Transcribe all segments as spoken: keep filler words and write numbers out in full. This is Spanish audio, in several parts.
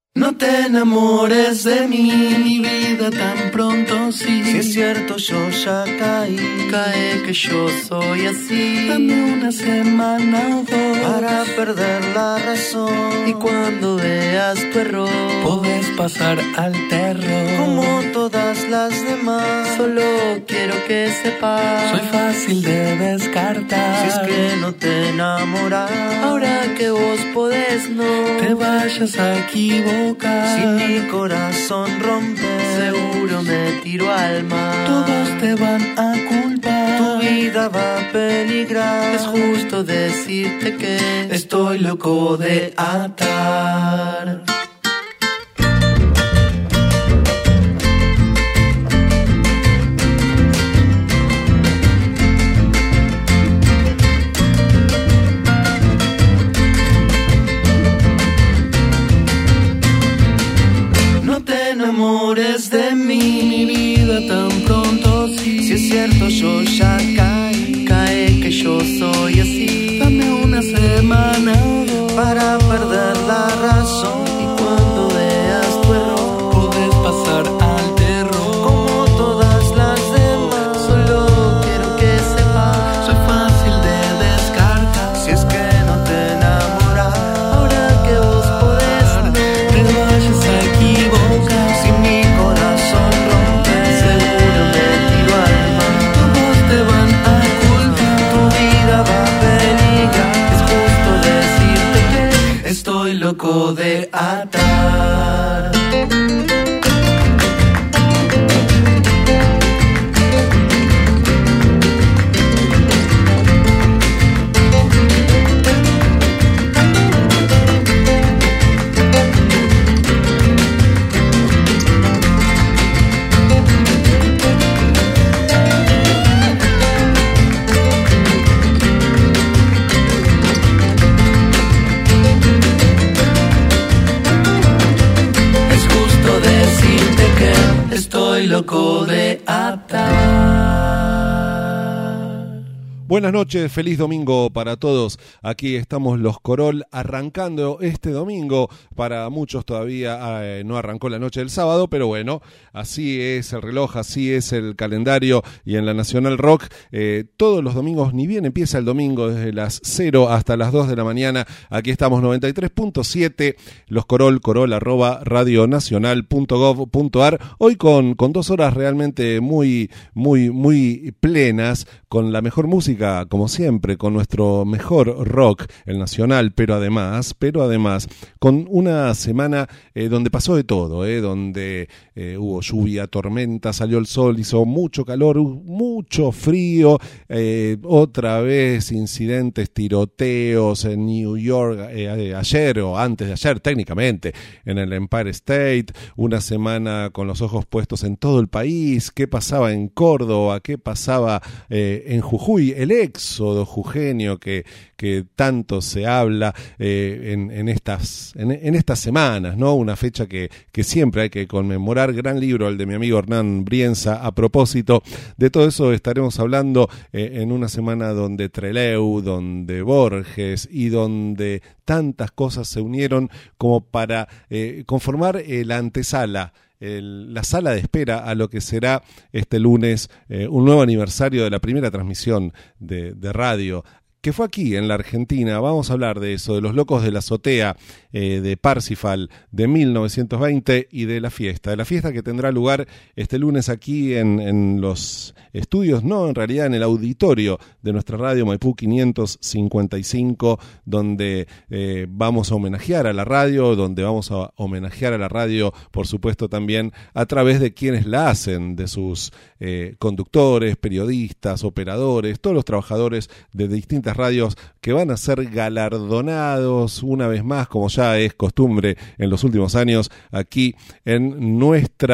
No te enamores de mí, mi vida tan pronto, sí. Si es cierto yo ya caí, cae que yo soy así. dame una semana o dos para perder la razón. Y cuando veas tu error, podés pasar al terror. como todas las demás. Solo quiero que sepas, soy fácil de descartar. si es que no te enamoras, ahora que vos podés, no te vayas a equivocar. Si mi corazón rompe, seguro me tiro al mar. todos te van a culpar. Tu vida va a peligrar. Es justo decirte que estoy loco de atar. No te enamores de mí, mi vida tan pronto, sí. Si es cierto yo ya caí, cae que yo soy así. dame una semana o dos para perder la razón. Y cuando veas tu error, podés pasar al terror. como todas las demás. Solo quiero que sepas, soy fácil de descartar. si es que no te enamoras, ahora que vos podés, no te vayas a equivocar. Si mi corazón rompe, seguro me tiro al mar. todos te van a culpar. Tu vida va a peligrar. Es justo decirte que estoy loco de atar. Es justo decirte que estoy loco de atar. Buenas noches, feliz domingo para todos. Aquí estamos los Corol arrancando este domingo. Para muchos todavía eh, no arrancó la noche del sábado, pero bueno, así es el reloj, así es el calendario. Y en la Nacional Rock, eh, todos los domingos, ni bien empieza el domingo, desde las cero hasta las dos de la mañana. Aquí estamos, noventa y tres punto siete, los Corol, corol arroba radionacional punto gov punto ar. Hoy con, con dos horas realmente muy, muy, muy plenas, con la mejor música, como siempre, con nuestro mejor rock, el nacional, pero además, pero además, con una semana eh, donde pasó de todo, eh, donde eh, hubo lluvia, tormenta, salió el sol, hizo mucho calor, mucho frío, eh, otra vez incidentes, tiroteos en New York, eh, ayer o antes de ayer técnicamente, en el Empire State, una semana con los ojos puestos en todo el país, qué pasaba en Córdoba, qué pasaba eh, en Jujuy, el éxodo jujeño que, que tanto se habla eh, en, en, estas, en, en estas semanas, ¿no? Una fecha que, que siempre hay que conmemorar. Gran libro el de mi amigo Hernán Brienza. A propósito de todo eso estaremos hablando eh, en una semana donde Trelew, donde Borges y donde tantas cosas se unieron como para eh, conformar eh, la antesala, El, la sala de espera a lo que será este lunes eh, un nuevo aniversario de la primera transmisión de, de radio, que fue aquí en la Argentina. Vamos a hablar de eso, de los locos de la azotea, eh, de Parsifal, de mil novecientos veinte y de la fiesta, de la fiesta que tendrá lugar este lunes aquí en, en los estudios, no, en realidad en el auditorio de nuestra radio Maipú quinientos cincuenta y cinco, donde eh, vamos a homenajear a la radio, donde vamos a homenajear a la radio, por supuesto también a través de quienes la hacen, de sus eh, conductores, periodistas, operadores, todos los trabajadores de distintas radios que van a ser galardonados una vez más, como ya es costumbre en los últimos años, aquí en nuestra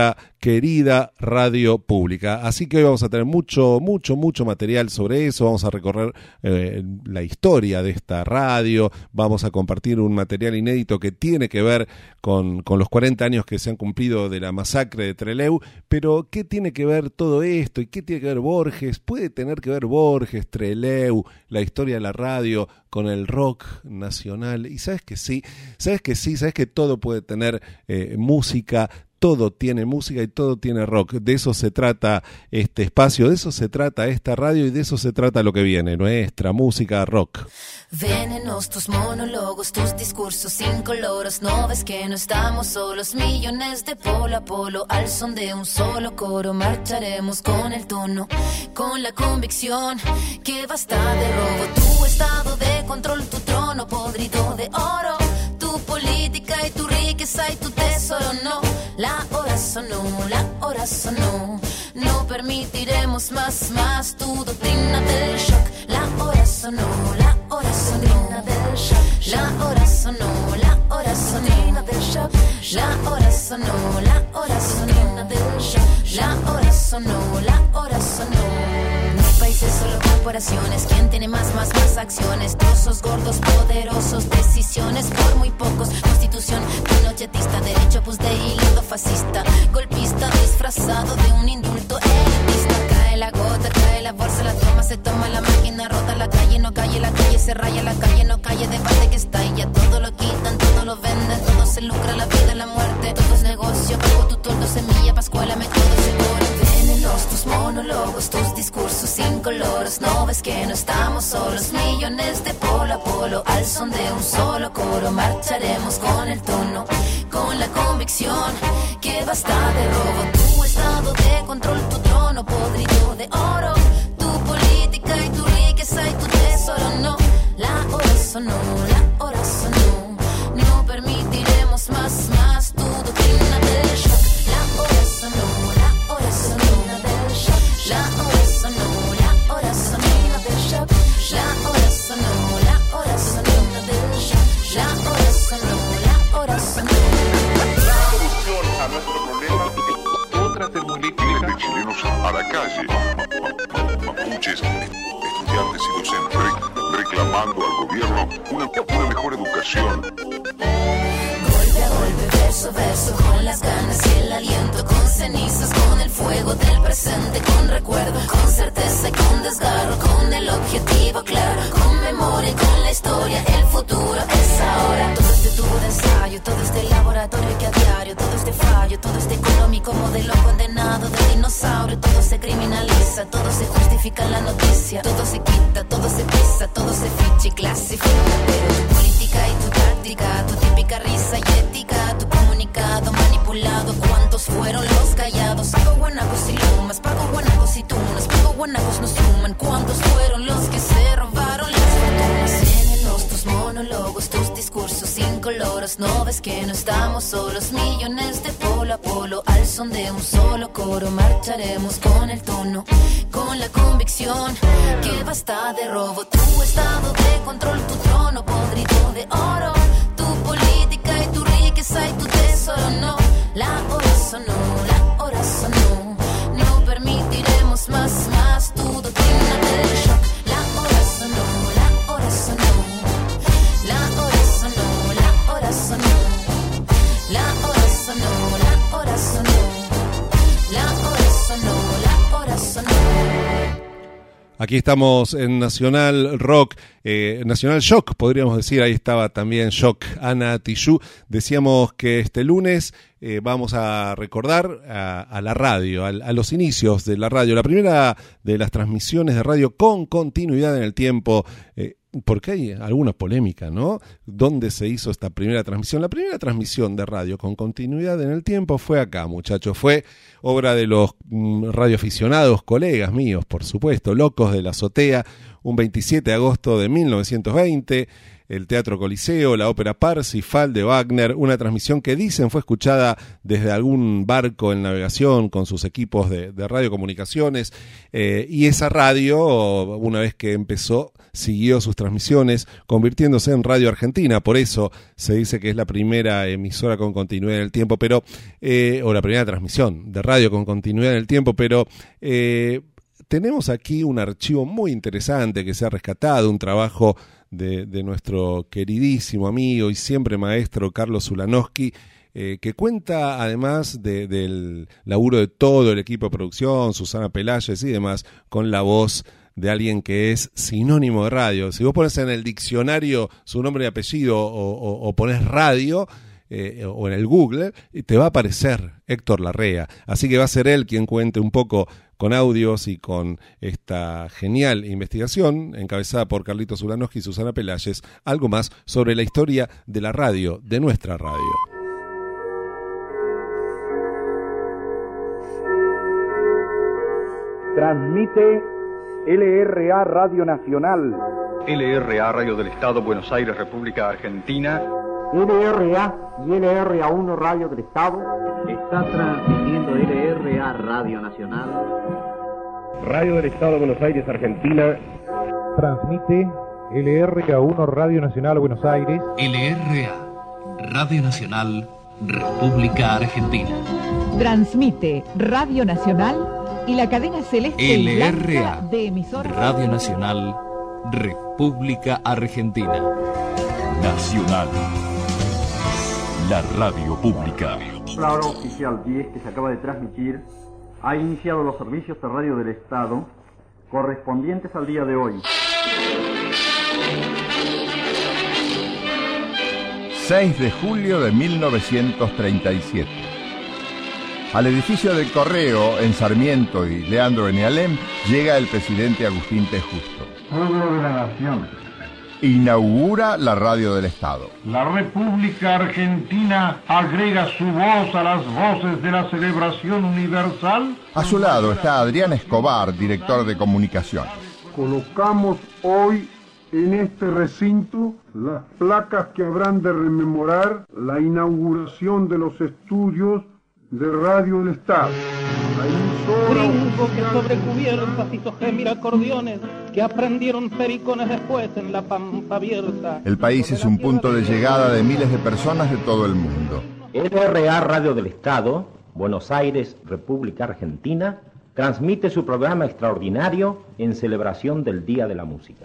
querida radio pública. Así que hoy vamos a tener mucho, mucho, mucho material sobre eso. Vamos a recorrer eh, la historia de esta radio. Vamos a compartir un material inédito que tiene que ver con, con los cuarenta años que se han cumplido de la masacre de Trelew. Pero, ¿qué tiene que ver todo esto? ¿Y qué tiene que ver Borges? ¿Puede tener que ver Borges, Trelew, la historia de la radio con el rock nacional? Y sabes que sí, sabes que sí, sabes que todo puede tener eh, música. Todo tiene música y todo tiene rock. De eso se trata este espacio, de eso se trata esta radio y de eso se trata lo que viene, nuestra música rock. Venenos tus monólogos, tus discursos incoloros. No ves que no estamos solos, millones de polo a polo. Al son de un solo coro marcharemos con el tono, con la convicción que basta de robo. Tu estado de control, tu trono podrido de oro, tu política y tu riqueza y tu tesoro. No, la hora sonó, la hora sonó. No permitiremos más, más tu doctrina del shock. La hora sonó, la hora sonó, del shock. La hora sonó, la hora sonó, del shock. La hora sonó, la hora sonó, del shock. La hora sonó, la hora sonó. Mi país es solo corporaciones. ¿Quién tiene más, más, más acciones? Trozos gordos, poderosos, decisiones por muy pocos. Constitución pinochetista, derecho pues de hilo fascista, golpista disfrazado de un indulto elitista. Cae la gota, cae la bolsa, la toma, se toma la máquina, rota la calle, no calle, la calle se raya, la calle no calle, debate que está y ya todo lo quitan, todo lo venden, todo se lucra, la vida, la muerte, todo es negocio, pago tu toldo, semilla, pascuala, me todo seguro. Venenos tus monólogos, tus discursos incoloros. No ves que no estamos solos, millones de polo a polo. Al son de un solo coro marcharemos con el tono, con la convicción que basta de robo. Tu estado de control, tu trono podrido de oro, tu política y tu riqueza y tu tesoro. No, la hora sonó, la hora sonó. No permitiremos más, más tu doctrina del shock. La hora sonó, la hora sonó del shock. La hora sonó, la hora sonó del shock. La hora sonó, la hora sonó del shock. La hora sonó, la hora sonó. La solución a nuestro problema es otra termolítica de chilenos a la calle, mapuches, estudiantes y docentes reclamando al gobierno una, una mejor educación. Golpe a golpe, verso a verso, con las ganas y el aliento, con cenizas, con el fuego del presente, con recuerdo, con certeza y con desgarro, con el objetivo claro, con memoria y con la historia, el futuro es ahora. Todo este tubo de ensayo, todo este laboratorio que a diario, todo este fallo, todo este económico modelo condenado de dinosaurio, todo se criminaliza, todo se justifica en la noticia, todo se quita, todo se pisa, todo se ficha y clasifica, pero tu política y tu táctica, tu típica risa y ética, tu comunicado manipulado, ¿cuántos fueron los callados? Pago guanacos y lumas, pago guanacos y tunas, pago guanacos no suman, ¿cuántos fueron los que se robaron las fortunas? Venenos tus monólogos, tus discursos incoloros. No ves que no estamos solos, millones de polo a polo. Al son de un solo coro marcharemos con el tono, con la convicción que basta de robo. Tu estado de control, tu trono podrido de oro, tu política y tu riqueza y tu tesoro. No, la hora sonó, la hora sonó. No permitiremos más, más tu doctrina del shock. La hora sonó, la hora sonó. La hora sonó, la hora sonó. La hora sonó, la hora sonó. La hora sonó, la hora sonó. Aquí estamos en Nacional Rock, eh, Nacional Shock, podríamos decir. Ahí estaba también Shock, Ana Tijoux. Decíamos que este lunes eh, vamos a recordar a, a la radio, a, a los inicios de la radio, la primera de las transmisiones de radio con continuidad en el tiempo. Eh, porque hay alguna polémica, ¿no? ¿Dónde se hizo esta primera transmisión? La primera transmisión de radio con continuidad en el tiempo fue acá, muchachos. Fue obra de los mm, radioaficionados, colegas míos, por supuesto, Locos de la Azotea, un veintisiete de agosto de mil novecientos veinte. el Teatro Coliseo, la ópera Parsifal de Wagner, una transmisión que dicen fue escuchada desde algún barco en navegación con sus equipos de, de radiocomunicaciones, eh, y esa radio, una vez que empezó, siguió sus transmisiones, convirtiéndose en Radio Argentina. Por eso se dice que es la primera emisora con continuidad en el tiempo, pero eh, o la primera transmisión de radio con continuidad en el tiempo, pero eh, tenemos aquí un archivo muy interesante que se ha rescatado, un trabajo de, de nuestro queridísimo amigo y siempre maestro Carlos Ulanowski, eh, que cuenta además de, del laburo de todo el equipo de producción, Susana Pelayes y demás, con la voz de alguien que es sinónimo de radio. Si vos pones en el diccionario su nombre y apellido o, o, o pones radio, eh, o en el Google, te va a aparecer Héctor Larrea. Así que va a ser él quien cuente un poco con audios y con esta genial investigación, encabezada por Carlitos Ulanowski y Susana Pelayes, algo más sobre la historia de la radio, de nuestra radio. Transmite L R A Radio Nacional. L R A Radio del Estado, Buenos Aires, República Argentina. L R A y L R A uno Radio del Estado. Está transmitiendo L R A Radio Nacional. Radio del Estado, Buenos Aires, Argentina. Transmite L R A uno Radio Nacional, Buenos Aires. L R A Radio Nacional, República Argentina. Transmite Radio Nacional y la cadena celeste L R A de emisoras Radio Nacional, República Argentina. Nacional, la radio pública. La hora oficial diez que se acaba de transmitir ha iniciado los servicios de radio del Estado correspondientes al día de hoy. seis de julio de mil novecientos treinta y siete. Al edificio del Correo, en Sarmiento y Leandro en Alem, llega el presidente Agustín T. Justo. Pueblo de la Nación. Inaugura la radio del Estado. La República Argentina agrega su voz a las voces de la celebración universal. A su lado está Adrián Escobar, director de comunicaciones. Colocamos hoy en este recinto las placas que habrán de rememorar la inauguración de los estudios de Radio del Estado. Gringo que sobre cubiertas hizo gemir acordeones que aprendieron pericones después en la pampa abierta. El país es un punto de llegada de miles de personas de todo el mundo. L R A Radio del Estado, Buenos Aires, República Argentina, transmite su programa extraordinario en celebración del Día de la Música.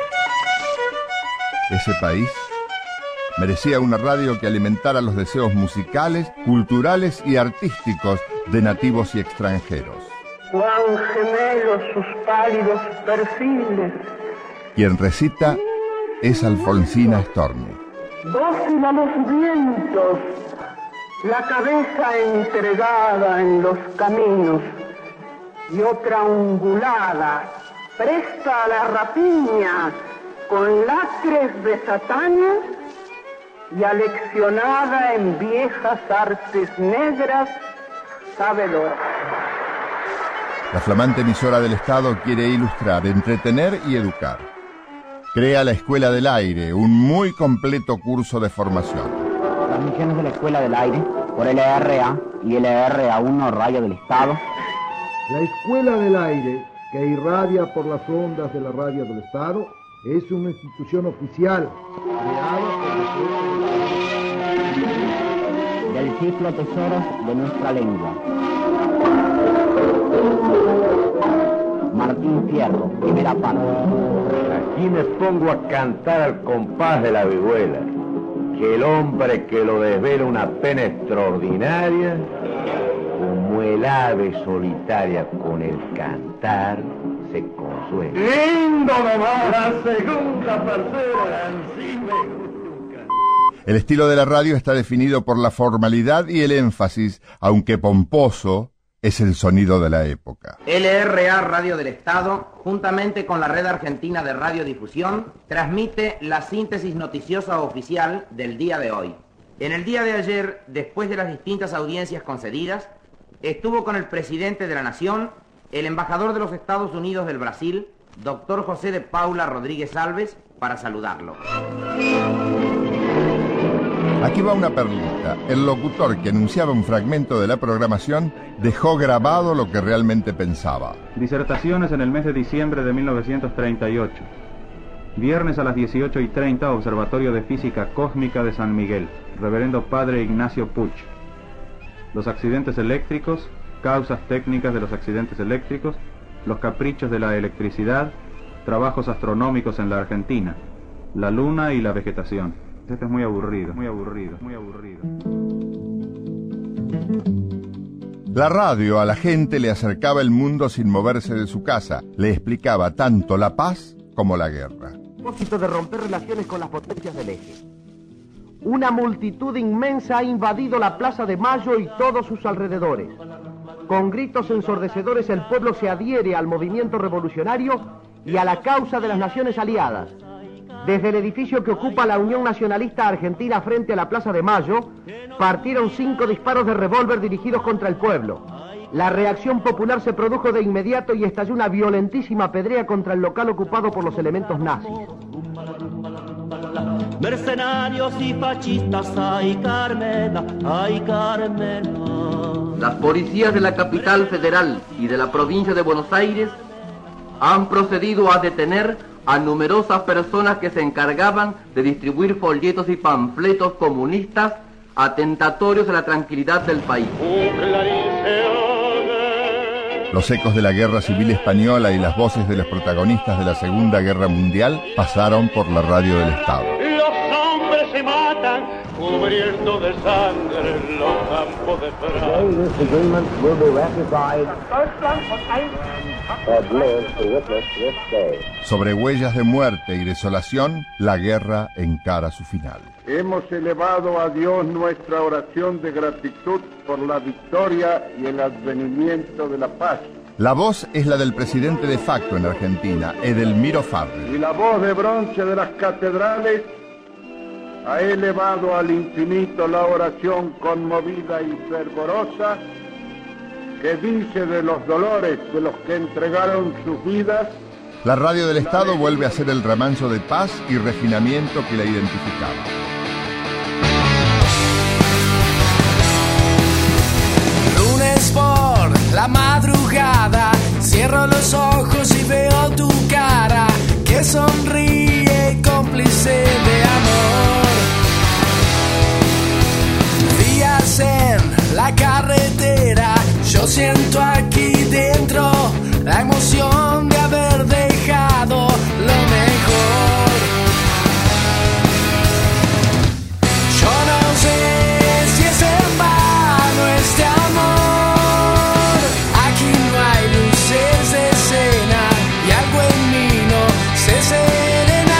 Ese país merecía una radio que alimentara los deseos musicales, culturales y artísticos de nativos y extranjeros. Cuán gemelos sus pálidos perfiles. Quien recita es Alfonsina Storni. Dócil a los vientos, la cabeza entregada en los caminos y otra ungulada, presta a la rapiña, con lacres desatañas y aleccionada en viejas artes negras, sabedora. La flamante emisora del Estado quiere ilustrar, entretener y educar. Crea la Escuela del Aire, un muy completo curso de formación. Transmisiones de la Escuela del Aire por L R A y L R A uno Radio del Estado. La Escuela del Aire, que irradia por las ondas de la radio del Estado, es una institución oficial creada por del ciclo Tesoros de nuestra lengua. Martín Fierro, primera parte. Aquí me pongo a cantar al compás de la vihuela, que el hombre que lo desvela una pena extraordinaria, como el ave solitaria con el cantar se consuela. ¡Lindo nomás! La segunda parcera, así me gusta. El estilo de la radio está definido por la formalidad y el énfasis, aunque pomposo, es el sonido de la época. L R A Radio del Estado, juntamente con la Red Argentina de Radiodifusión, transmite la síntesis noticiosa oficial del día de hoy. En el día de ayer, después de las distintas audiencias concedidas, estuvo con el presidente de la Nación, el embajador de los Estados Unidos del Brasil, doctor José de Paula Rodríguez Alves, para saludarlo. Aquí va una perlita. El locutor que anunciaba un fragmento de la programación dejó grabado lo que realmente pensaba. Disertaciones en el mes de diciembre de mil novecientos treinta y ocho. Viernes a las dieciocho y treinta, Observatorio de Física Cósmica de San Miguel. Reverendo Padre Ignacio Puch. Los accidentes eléctricos, causas técnicas de los accidentes eléctricos, los caprichos de la electricidad, trabajos astronómicos en la Argentina, la luna y la vegetación. Este es muy aburrido, muy aburrido, muy aburrido. La radio a la gente le acercaba el mundo sin moverse de su casa. Le explicaba tanto la paz como la guerra. A propósito de romper relaciones con las potencias del eje. Una multitud inmensa ha invadido la Plaza de Mayo y todos sus alrededores. Con gritos ensordecedores el pueblo se adhiere al movimiento revolucionario y a la causa de las naciones aliadas. Desde el edificio que ocupa la Unión Nacionalista Argentina frente a la Plaza de Mayo, partieron cinco disparos de revólver dirigidos contra el pueblo. La reacción popular se produjo de inmediato y estalló una violentísima pedrea contra el local ocupado por los elementos nazis. Mercenarios y fascistas, ay Carmena, ay Carmena. Las policías de la capital federal y de la provincia de Buenos Aires han procedido a detener a numerosas personas que se encargaban de distribuir folletos y panfletos comunistas atentatorios a la tranquilidad del país. Los ecos de la Guerra Civil Española y las voces de los protagonistas de la Segunda Guerra Mundial pasaron por la radio del Estado. Los hombres se matan cubriendo de sangre los campos de Sobre huellas de muerte y desolación, la guerra encara su final. Hemos elevado a Dios nuestra oración de gratitud por la victoria y el advenimiento de la paz. La voz es la del presidente de facto en Argentina, Edelmiro Farrell. Y la voz de bronce de las catedrales ha elevado al infinito la oración conmovida y fervorosa que dice de los dolores de los que entregaron sus vidas. La radio del Estado vuelve a ser el remanso de paz y refinamiento que la identificaba. Lunes por la madrugada, cierro los ojos y veo tu cara que sonríe cómplice de amor. Días en la carretera, yo siento aquí dentro la emoción de haber dejado lo mejor. Yo no sé si es en vano este amor. Aquí no hay luces de escena y algo en mí no se serena.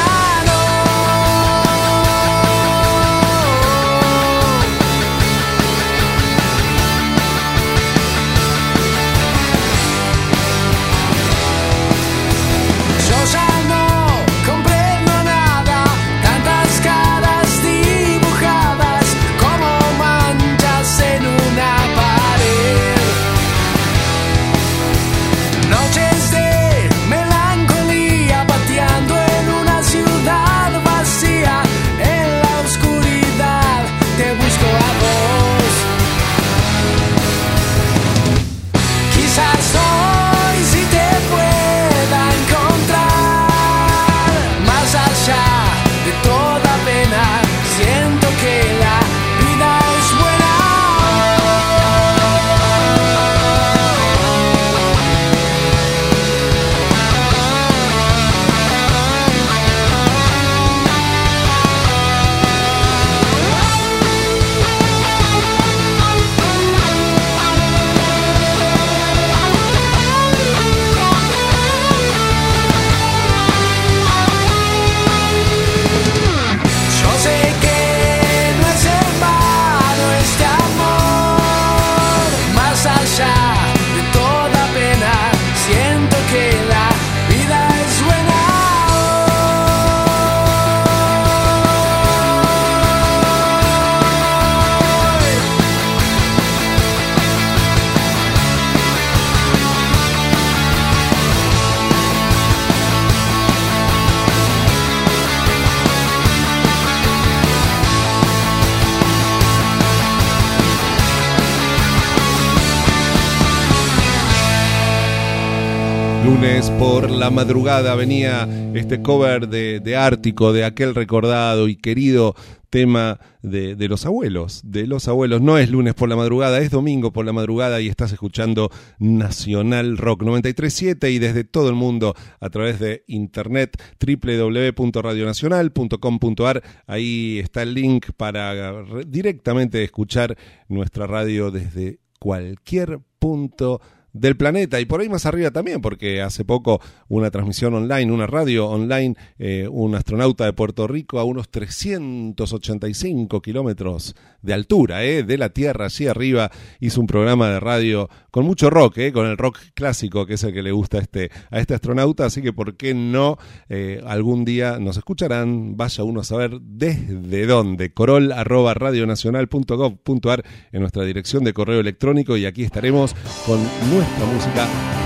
lunes por la madrugada venía este cover de, de Ártico, de aquel recordado y querido tema de, de los abuelos, de los abuelos. No es lunes por la madrugada, es domingo por la madrugada y estás escuchando Nacional Rock noventa y tres punto siete y desde todo el mundo a través de internet doble u doble u doble u punto radio nacional punto com punto a r. Ahí está el link para directamente escuchar nuestra radio desde cualquier punto del planeta y por ahí más arriba también, porque hace poco una transmisión online, una radio online, eh, un astronauta de Puerto Rico a unos trescientos ochenta y cinco kilómetros de altura, eh, de la Tierra, allí arriba, hizo un programa de radio con mucho rock, eh, con el rock clásico, que es el que le gusta a este, a este astronauta, así que por qué no, eh, algún día nos escucharán, vaya uno a saber desde dónde, corol arroba radionacional punto gov punto a r en nuestra dirección de correo electrónico y aquí estaremos con nuestra música.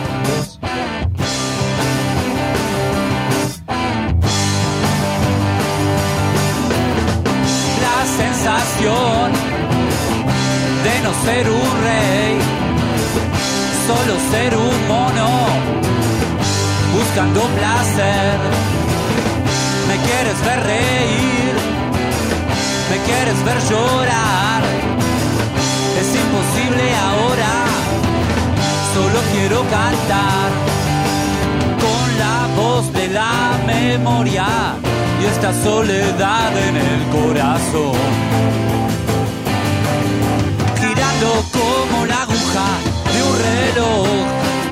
La sensación de no ser un rey, solo ser un mono, buscando placer. Me quieres ver reír, me quieres ver llorar, es imposible ahora. Solo quiero cantar con la voz de la memoria y esta soledad en el corazón. Girando como la aguja de un reloj.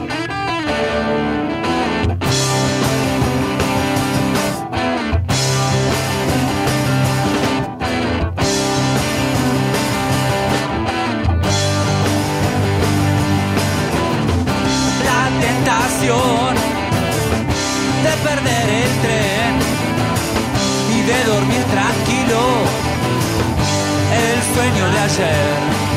De perder el tren y de dormir tranquilo el sueño de ayer.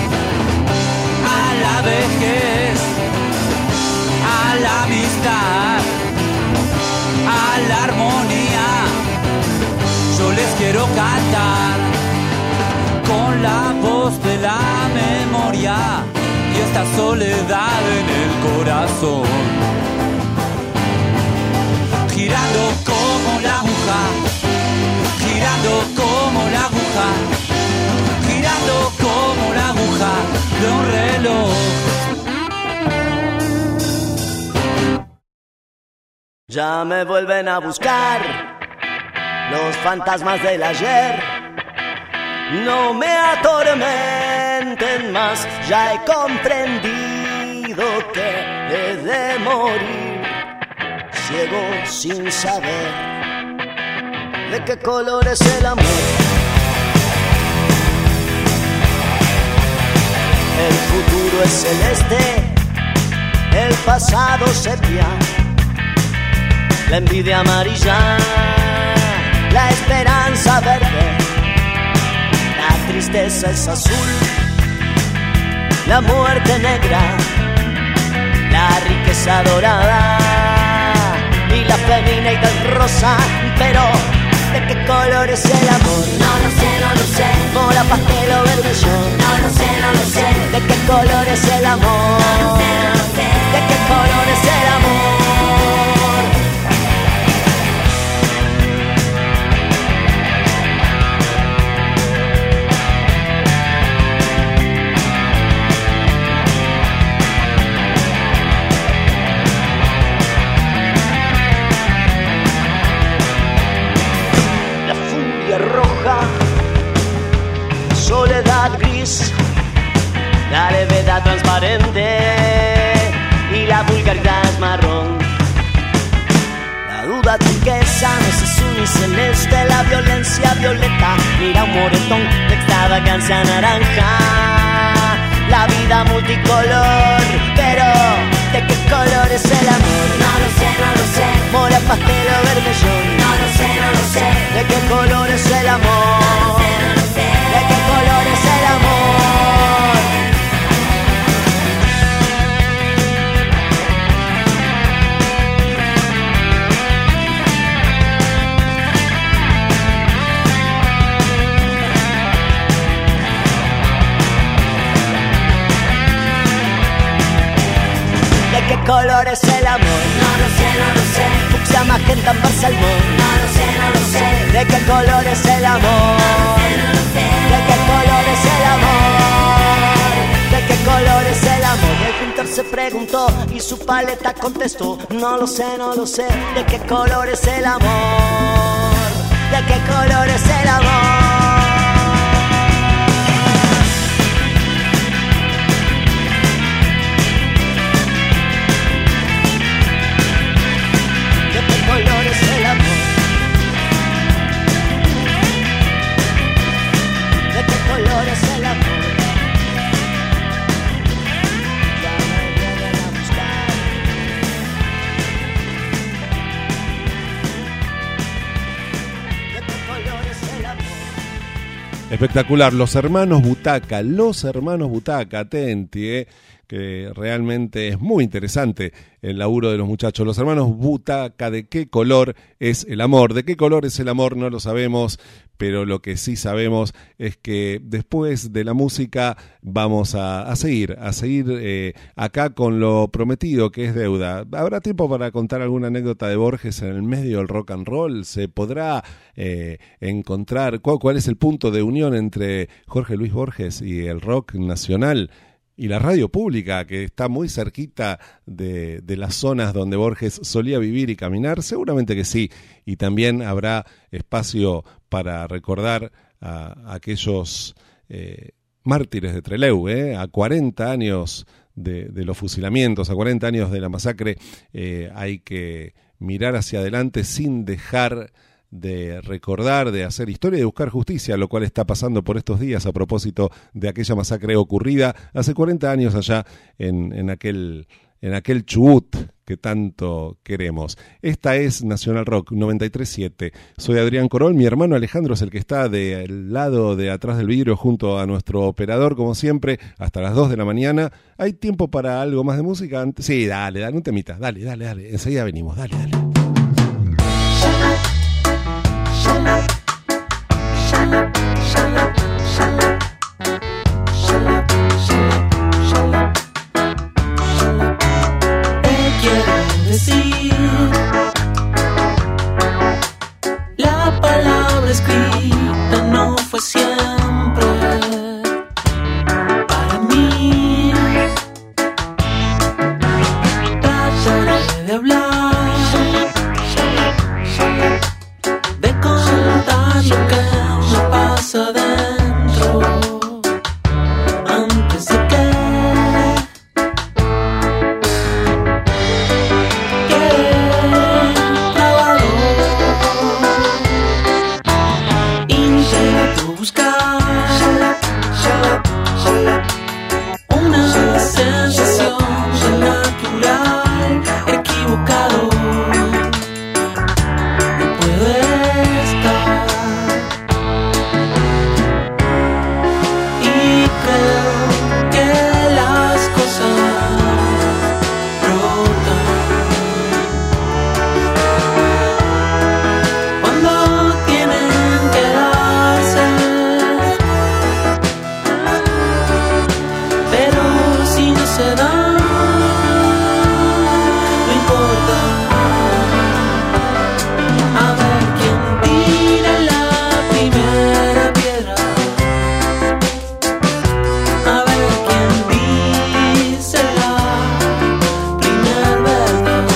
A la vejez, a la amistad, a la armonía, yo les quiero cantar con la voz de la memoria y esta soledad en el corazón. Girando como la aguja, girando como la aguja, girando como la aguja de un reloj. Ya me vuelven a buscar los fantasmas del ayer. No me atormenten más, ya he comprendido que he de morir ciego sin saber de qué color es el amor. El futuro es celeste, el pasado sepia, la envidia amarilla, la esperanza verde, la tristeza es azul, la muerte negra, la riqueza dorada y la feminidad rosa. Pero ¿de qué color es el amor? No lo sé, no lo sé. Mora, pastel o vermellón. No lo sé, no lo sé. ¿De qué color es el amor? No lo sé, no lo sé. ¿De qué color es el amor? Roja, soledad gris, la levedad transparente y la vulgaridad marrón. La duda turquesa no es azul ni celeste, la violencia violeta, mira un moretón de extravagancia naranja. La vida multicolor, pero ¿de qué color es el amor? No lo sé, no lo sé. Mora, pastel o vermellón. No lo sé, no lo sé. ¿De qué color es el amor? No lo sé, no lo sé. ¿De qué color es el amor? ¿De qué color es el amor? No lo sé, no lo sé. Fucsia, magenta, ámbar, salmón. No lo sé, no lo sé. ¿De qué color es el amor? No lo sé, no lo sé. ¿De qué color es el amor? ¿De qué color es el amor? El pintor se preguntó y su paleta contestó: no lo sé, no lo sé. ¿De qué color es el amor? ¿De qué color es el amor? Espectacular, los hermanos Butaca, los hermanos Butaca, atenti, eh, que realmente es muy interesante el laburo de los muchachos. Los hermanos Butaca, ¿de qué color es el amor? ¿De qué color es el amor? No lo sabemos, pero lo que sí sabemos es que después de la música vamos a, a seguir, a seguir eh, acá con lo prometido, que es deuda. ¿Habrá tiempo para contar alguna anécdota de Borges en el medio del rock and roll? ¿Se podrá eh, encontrar cuál, cuál es el punto de unión entre Jorge Luis Borges y el rock nacional? Y la radio pública, que está muy cerquita de, de las zonas donde Borges solía vivir y caminar, seguramente que sí. Y también habrá espacio para recordar a, a aquellos eh, mártires de Trelew, eh, a cuarenta años de, de los fusilamientos, a cuarenta años de la masacre. Eh, hay que mirar hacia adelante sin dejar de recordar, de hacer historia y de buscar justicia, lo cual está pasando por estos días a propósito de aquella masacre ocurrida hace cuarenta años allá en, en aquel en aquel Chubut que tanto queremos. Esta es Nacional Rock noventa y tres punto siete. Soy Adrián Corol, mi hermano Alejandro es el que está del lado de atrás del vidrio junto a nuestro operador, como siempre, hasta las dos de la mañana. ¿Hay tiempo para algo más de música? Sí, dale, dale un temita, dale, dale, dale, enseguida venimos, dale, dale. La palabra escrita no fue siempre para mí. Trataré de hablar, de contar lo que me pasa dentro antes de que una sensación natural, equivocado, no puedo estar. Y creo que las cosas brotan cuando tienen que darse. Se da, no importa. A ver quién tira la primera piedra. A ver quién dice la primera verdad.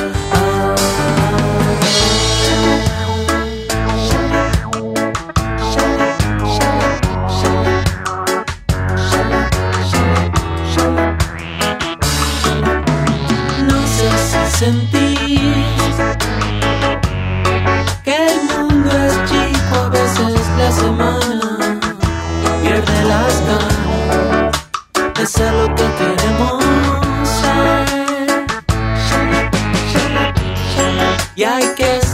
Sentir que el mundo es chico, a veces la semana pierde las ganas de ser lo que queremos ser. Y hay que